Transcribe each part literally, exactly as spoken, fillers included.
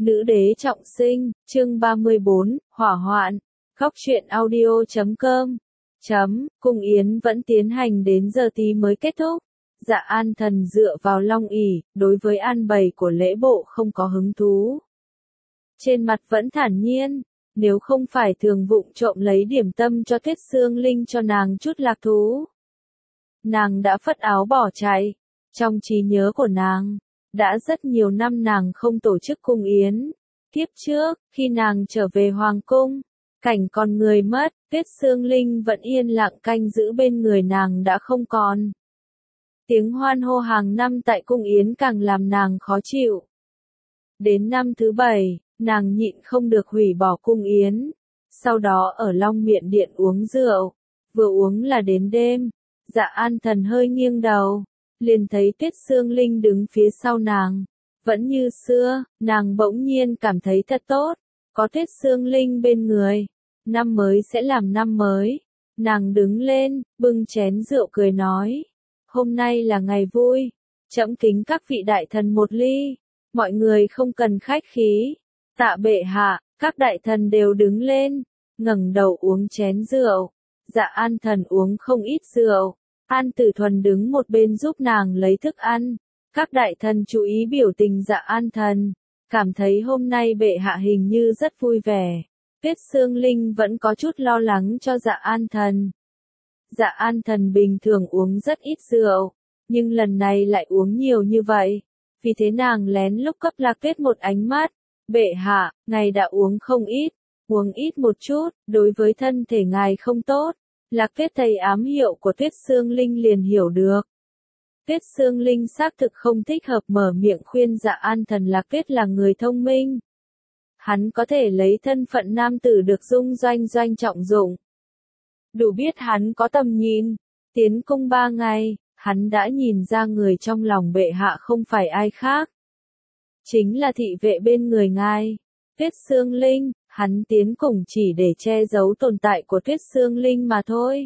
Nữ đế trọng sinh, chương ba mươi bốn, hỏa hoạn. Góc truyện audio chấm com. Chấm, cung yến vẫn tiến hành đến giờ tí mới kết thúc. Dạ An Thần dựa vào long ỷ, đối với an bày của lễ bộ không có hứng thú. Trên mặt vẫn thản nhiên, nếu không phải thường vụng trộm lấy điểm tâm cho Tuyết Sương Linh cho nàng chút lạc thú. Nàng đã phất áo bỏ chạy. Trong trí nhớ của nàng, đã rất nhiều năm nàng không tổ chức cung yến. Tiếp trước, khi nàng trở về Hoàng cung, cảnh còn người mất, Tuyết Sương Linh vẫn yên lặng canh giữ bên người nàng đã không còn. Tiếng hoan hô hàng năm tại cung yến càng làm nàng khó chịu. Đến năm thứ bảy, nàng nhịn không được hủy bỏ cung yến. Sau đó ở Long Miện Điện uống rượu. Vừa uống là đến đêm. Dạ An Thần hơi nghiêng đầu, liền thấy Tuyết Sương Linh đứng phía sau nàng. Vẫn như xưa, nàng bỗng nhiên cảm thấy thật tốt, có Tuyết Sương Linh bên người. Năm mới sẽ làm năm mới. Nàng đứng lên, bưng chén rượu cười nói. Hôm nay là ngày vui. Trẫm kính các vị đại thần một ly. Mọi người không cần khách khí. Tạ bệ hạ, các đại thần đều đứng lên, ngẩng đầu uống chén rượu. Dạ An Thần uống không ít rượu. An Tử Thuần đứng một bên giúp nàng lấy thức ăn. Các đại thần chú ý biểu tình Dạ An Thần, cảm thấy hôm nay bệ hạ hình như rất vui vẻ. Tuyết Sương Linh vẫn có chút lo lắng cho Dạ An Thần. Dạ An Thần bình thường uống rất ít rượu, nhưng lần này lại uống nhiều như vậy. Vì thế nàng lén lúc cấp Lạc Tuyết một ánh mắt. Bệ hạ, ngài đã uống không ít, uống ít một chút, đối với thân thể ngài không tốt. Lạc Tuyết thấy ám hiệu của Tuyết Sương Linh liền hiểu được. Tuyết Sương Linh xác thực không thích hợp mở miệng khuyên Dạ An Thần. Lạc Tuyết là người thông minh. Hắn có thể lấy thân phận nam tử được dung doanh doanh trọng dụng. Đủ biết hắn có tầm nhìn. Tiến cung ba ngày, hắn đã nhìn ra người trong lòng bệ hạ không phải ai khác. Chính là thị vệ bên người ngài, Tuyết Sương Linh. Hắn tiến cùng chỉ để che giấu tồn tại của Tuyết Sương Linh mà thôi.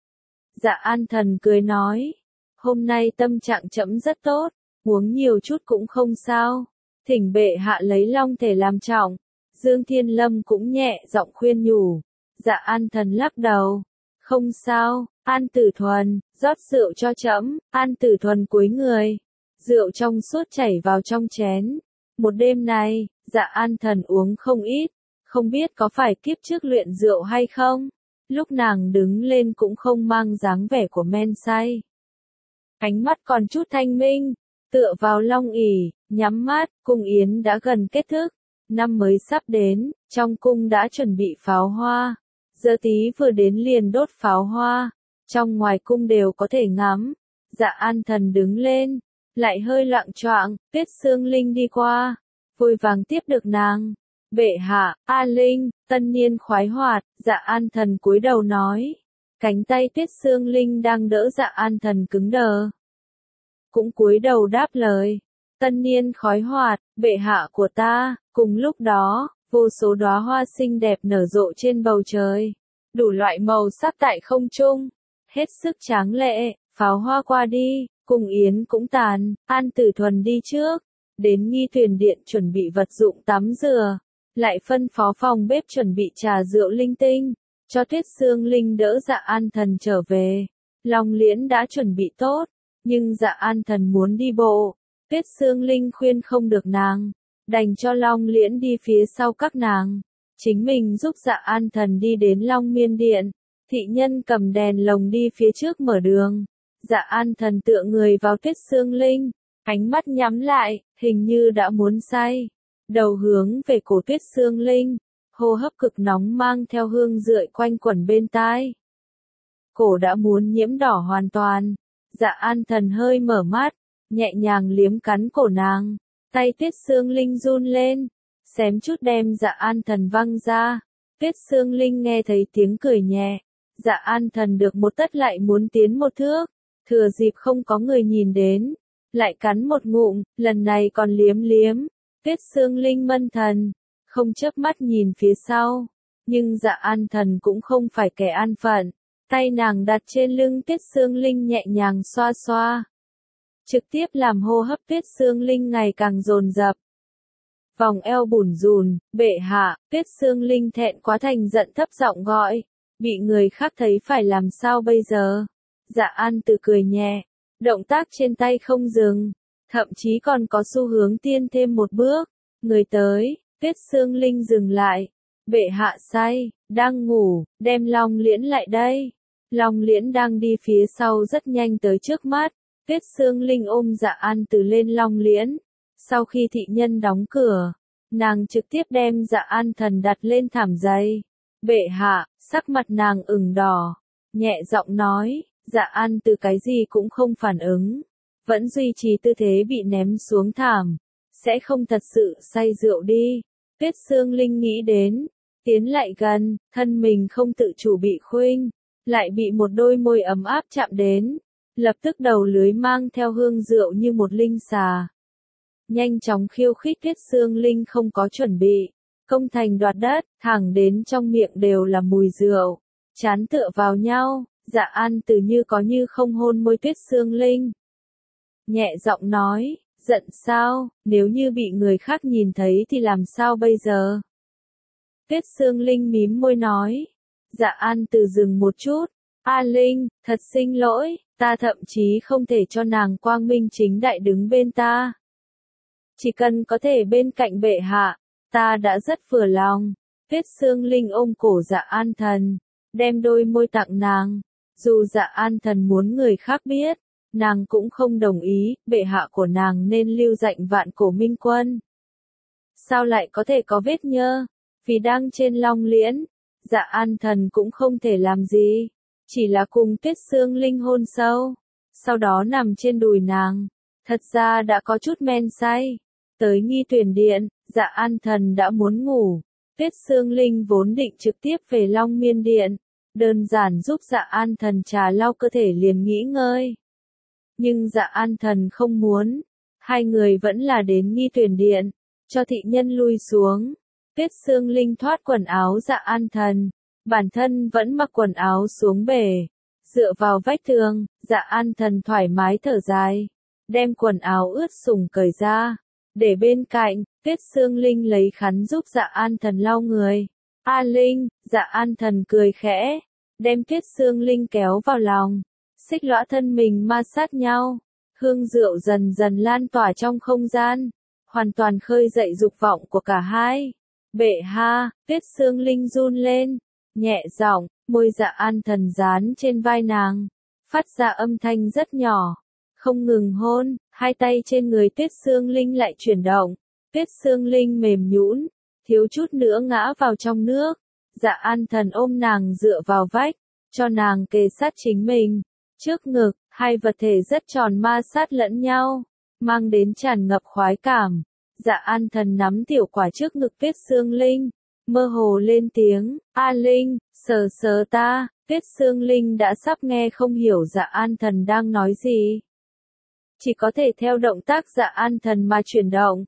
Dạ An Thần cười nói. Hôm nay tâm trạng trẫm rất tốt, uống nhiều chút cũng không sao. Thỉnh bệ hạ lấy long thể làm trọng. Dương Thiên Lâm cũng nhẹ giọng khuyên nhủ. Dạ An Thần lắc đầu. Không sao, An Tử Thuần, rót rượu cho trẫm. An Tử Thuần cúi người. Rượu trong suốt chảy vào trong chén. Một đêm này, Dạ An Thần uống không ít. Không biết có phải kiếp trước luyện rượu hay không? Lúc nàng đứng lên cũng không mang dáng vẻ của men say. Ánh mắt còn chút thanh minh, tựa vào long ỷ, nhắm mắt. Cung yến đã gần kết thúc. Năm mới sắp đến, trong cung đã chuẩn bị pháo hoa. Giờ tí vừa đến liền đốt pháo hoa. Trong ngoài cung đều có thể ngắm. Dạ An Thần đứng lên, lại hơi loạng choạng. Tuyết Sương Linh đi qua, vội vàng tiếp được nàng. Bệ hạ, A Linh, tân niên khoái hoạt. Dạ An Thần cúi đầu nói. Cánh tay Tuyết Sương Linh đang đỡ Dạ An Thần cứng đờ, cũng cúi đầu đáp lời. Tân niên khói hoạt, bệ hạ của ta. Cùng lúc đó, vô số đóa hoa xinh đẹp nở rộ trên bầu trời. Đủ loại màu sắc tại không trung, hết sức tráng lệ. Pháo hoa qua đi, cung yến cũng tàn. An Tử Thuần đi trước, đến nghi thuyền điện chuẩn bị vật dụng tắm rửa. Lại phân phó phòng bếp chuẩn bị trà rượu linh tinh, cho Tuyết Sương Linh đỡ Dạ An Thần trở về. Long liễn đã chuẩn bị tốt, nhưng Dạ An Thần muốn đi bộ. Tuyết Sương Linh khuyên không được nàng, đành cho Long liễn đi phía sau các nàng. Chính mình giúp Dạ An Thần đi đến Long Miên Điện. Thị nhân cầm đèn lồng đi phía trước mở đường. Dạ An Thần tựa người vào Tuyết Sương Linh, ánh mắt nhắm lại, hình như đã muốn say. Đầu hướng về cổ Tuyết Sương Linh, hô hấp cực nóng mang theo hương rượi quanh quẩn bên tai. Cổ đã muốn nhiễm đỏ hoàn toàn. Dạ An Thần hơi mở mắt, nhẹ nhàng liếm cắn cổ nàng. Tay Tuyết Sương Linh run lên, xém chút đem Dạ An Thần văng ra. Tuyết Sương Linh nghe thấy tiếng cười nhẹ. Dạ An Thần được một tấc lại muốn tiến một thước. Thừa dịp không có người nhìn đến, lại cắn một ngụm, lần này còn liếm liếm. Tuyết Sương Linh mân thần, không chớp mắt nhìn phía sau. Nhưng Dạ An Thần cũng không phải kẻ an phận. Tay nàng đặt trên lưng Tuyết Sương Linh nhẹ nhàng xoa xoa. Trực tiếp làm hô hấp Tuyết Sương Linh ngày càng dồn dập. vòng eo bủn rủn, bệ hạ, Tuyết Xương Linh thẹn quá thành giận thấp giọng gọi, bị người khác thấy phải làm sao bây giờ? Dạ An Từ cười nhẹ, động tác trên tay không dừng, thậm chí còn có xu hướng tiên thêm một bước, người tới, Tuyết Xương Linh dừng lại, bệ hạ say, đang ngủ, đem Long Liễn lại đây. Long Liễn đang đi phía sau rất nhanh tới trước mắt, Tuyết Xương Linh ôm Dạ An Từ lên Long Liễn. Sau khi thị nhân đóng cửa, nàng trực tiếp đem Dạ An Thần đặt lên thảm dày. Bệ hạ, sắc mặt nàng ửng đỏ, nhẹ giọng nói, Dạ An Từ cái gì cũng không phản ứng, vẫn duy trì tư thế bị ném xuống thảm, sẽ không thật sự say rượu đi. Tuyết Xương Linh nghĩ đến, tiến lại gần, thân mình không tự chủ bị khuynh, lại bị một đôi môi ấm áp chạm đến, lập tức đầu lưới mang theo hương rượu như một linh xà. Nhanh chóng khiêu khích Tuyết Xương Linh không có chuẩn bị, công thành đoạt đất, thẳng đến trong miệng đều là mùi rượu, chán tựa vào nhau, Dạ An Từ như có như không hôn môi Tuyết Xương Linh. Nhẹ giọng nói, giận sao, nếu như bị người khác nhìn thấy thì làm sao bây giờ? Tuyết Xương Linh mím môi nói, Dạ An Từ dừng một chút, A Linh, thật xin lỗi, ta thậm chí không thể cho nàng quang minh chính đại đứng bên ta. Chỉ cần có thể bên cạnh bệ hạ, ta đã rất vừa lòng. Tuyết Xương Linh ôm cổ Dạ An Thần, đem đôi môi tặng nàng. Dù Dạ An Thần muốn người khác biết, nàng cũng không đồng ý, bệ hạ của nàng nên lưu dạnh vạn cổ minh quân. Sao lại có thể có vết nhơ? Vì đang trên Long Liễn, Dạ An Thần cũng không thể làm gì, chỉ là cùng Tuyết Xương Linh hôn sâu, sau đó nằm trên đùi nàng. Thật ra đã có chút men say. Tới nghi tuyển điện, Dạ An Thần đã muốn ngủ. Tuyết Xương Linh vốn định trực tiếp về Long Miên Điện, đơn giản giúp Dạ An Thần trà lau cơ thể liền nghỉ ngơi. Nhưng Dạ An Thần không muốn, hai người vẫn là đến nghi tuyển điện, cho thị nhân lui xuống. Tuyết Xương Linh thoát quần áo Dạ An Thần, bản thân vẫn mặc quần áo xuống bể, dựa vào vách tường, Dạ An Thần thoải mái thở dài, đem quần áo ướt sũng cởi ra, để bên cạnh. Tuyết Xương Linh lấy khăn giúp Dạ An Thần lau người. A Linh, Dạ An Thần cười khẽ, đem Tuyết Xương Linh kéo vào lòng, xích lõa thân mình ma sát nhau, hương rượu dần dần lan tỏa trong không gian, hoàn toàn khơi dậy dục vọng của cả hai. Bệ hạ, Tuyết Xương Linh run lên, nhẹ giọng, môi Dạ An Thần dán trên vai nàng, phát ra âm thanh rất nhỏ, không ngừng hôn, hai tay trên người Tuyết Xương Linh lại chuyển động. Tuyết Xương Linh mềm nhũn, thiếu chút nữa ngã vào trong nước. Dạ An Thần ôm nàng dựa vào vách, cho nàng kề sát chính mình. Trước ngực, hai vật thể rất tròn ma sát lẫn nhau, mang đến tràn ngập khoái cảm. Dạ An Thần nắm tiểu quả trước ngực Tuyết Xương Linh, mơ hồ lên tiếng, A Linh, sờ sờ ta. Tuyết Xương Linh đã sắp nghe không hiểu Dạ An Thần đang nói gì, chỉ có thể theo động tác Dạ An Thần mà chuyển động.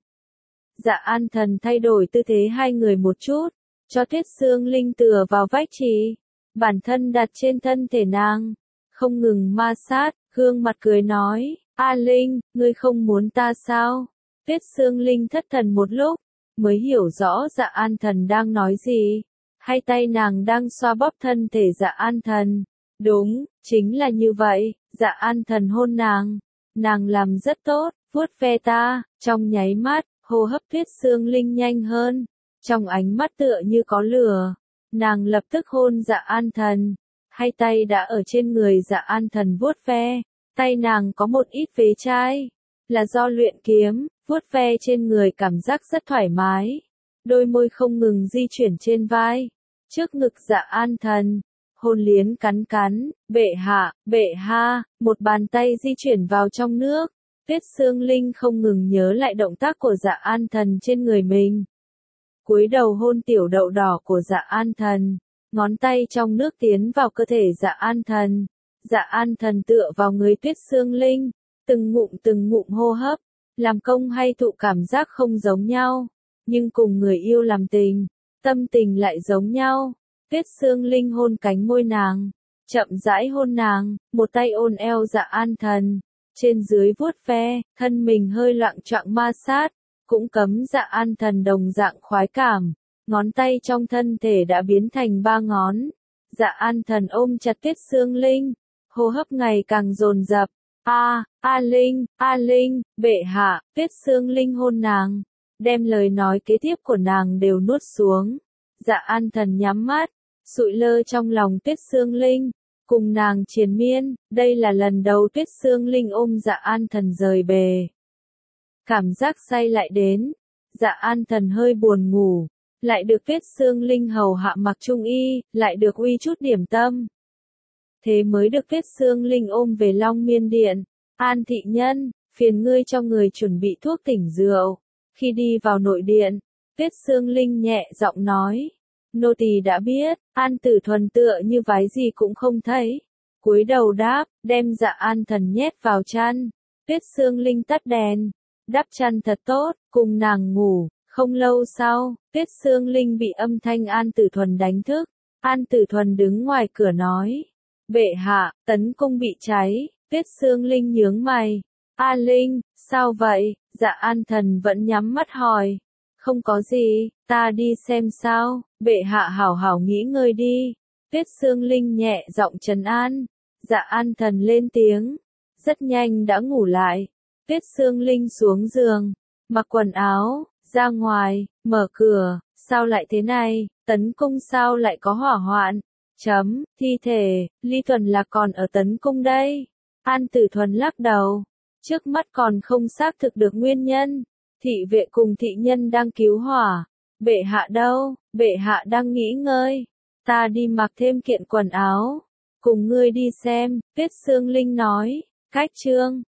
Dạ An Thần thay đổi tư thế hai người một chút, cho Tuyết Xương Linh tựa vào vách trì, bản thân đặt trên thân thể nàng, không ngừng ma sát, gương mặt cười nói, A Linh, ngươi không muốn ta sao? Tuyết Xương Linh thất thần một lúc, mới hiểu rõ Dạ An Thần đang nói gì. Hai tay nàng đang xoa bóp thân thể Dạ An Thần. Đúng, chính là như vậy, Dạ An Thần hôn nàng. Nàng làm rất tốt, vuốt ve ta, trong nháy mắt, hô hấp Tuyết Xương Linh nhanh hơn, trong ánh mắt tựa như có lửa. Nàng lập tức hôn Dạ An Thần, hai tay đã ở trên người Dạ An Thần vuốt ve, tay nàng có một ít vế chai, là do luyện kiếm, vuốt ve trên người cảm giác rất thoải mái. Đôi môi không ngừng di chuyển trên vai, trước ngực Dạ An Thần, hôn liến cắn cắn, bệ hạ, bệ ha, một bàn tay di chuyển vào trong nước. Tuyết Xương Linh không ngừng nhớ lại động tác của Dạ An Thần trên người mình. Cúi đầu hôn tiểu đậu đỏ của Dạ An Thần, ngón tay trong nước tiến vào cơ thể Dạ An Thần. Dạ An Thần tựa vào người Tuyết Xương Linh, từng ngụm từng ngụm hô hấp, làm công hay thụ cảm giác không giống nhau, nhưng cùng người yêu làm tình, tâm tình lại giống nhau. Tuyết Xương Linh hôn cánh môi nàng, chậm rãi hôn nàng, một tay ôm eo Dạ An Thần, trên dưới vuốt ve, thân mình hơi loạng choạng ma sát, cũng cấm Dạ An Thần đồng dạng khoái cảm, ngón tay trong thân thể đã biến thành ba ngón. Dạ An Thần ôm chặt Tuyết Xương Linh, hô hấp ngày càng dồn dập. A, A Linh, A Linh, bệ hạ, Tuyết Xương Linh hôn nàng, đem lời nói kế tiếp của nàng đều nuốt xuống. Dạ An Thần nhắm mắt, sụi lơ trong lòng Tuyết Xương Linh, cùng nàng triền miên, đây là lần đầu Tuyết Xương Linh ôm Dạ An Thần rời bề. Cảm giác say lại đến, Dạ An Thần hơi buồn ngủ, lại được Tuyết Xương Linh hầu hạ mặc trung y, lại được uy chút điểm tâm. Thế mới được Tuyết Xương Linh ôm về Long Miên Điện. An thị nhân, phiền ngươi cho người chuẩn bị thuốc tỉnh rượu. Khi đi vào nội điện, Tuyết Xương Linh nhẹ giọng nói. Nô tỳ đã biết, An Tử Thuần tựa như vái gì cũng không thấy. Cúi đầu đáp, đem Dạ An Thần nhét vào chăn. Tuyết Xương Linh tắt đèn, đắp chăn thật tốt, cùng nàng ngủ. Không lâu sau, Tuyết Xương Linh bị âm thanh An Tử Thuần đánh thức. An Tử Thuần đứng ngoài cửa nói. Bệ hạ, tấn cung bị cháy. Tuyết Xương Linh nhướng mày. A Linh, sao vậy? Dạ An Thần vẫn nhắm mắt hỏi. Không có gì, ta đi xem sao. Bệ hạ hảo hảo nghỉ ngơi đi. Tuyết Xương Linh nhẹ giọng trấn an. Dạ An Thần lên tiếng. Rất nhanh đã ngủ lại. Tuyết Xương Linh xuống giường, mặc quần áo, ra ngoài, mở cửa. Sao lại thế này? Tấn cung sao lại có hỏa hoạn? Chấm, thi thể, Ly Thuần Lạc còn ở Tấn cung đây. An Tử Thuần lắc đầu. Trước mắt còn không xác thực được nguyên nhân. Thị vệ cùng thị nhân đang cứu hỏa. Bệ hạ đâu? Bệ hạ đang nghỉ ngơi. Ta đi mặc thêm kiện quần áo. Cùng ngươi đi xem, Tuyết Xương Linh nói. Cách chương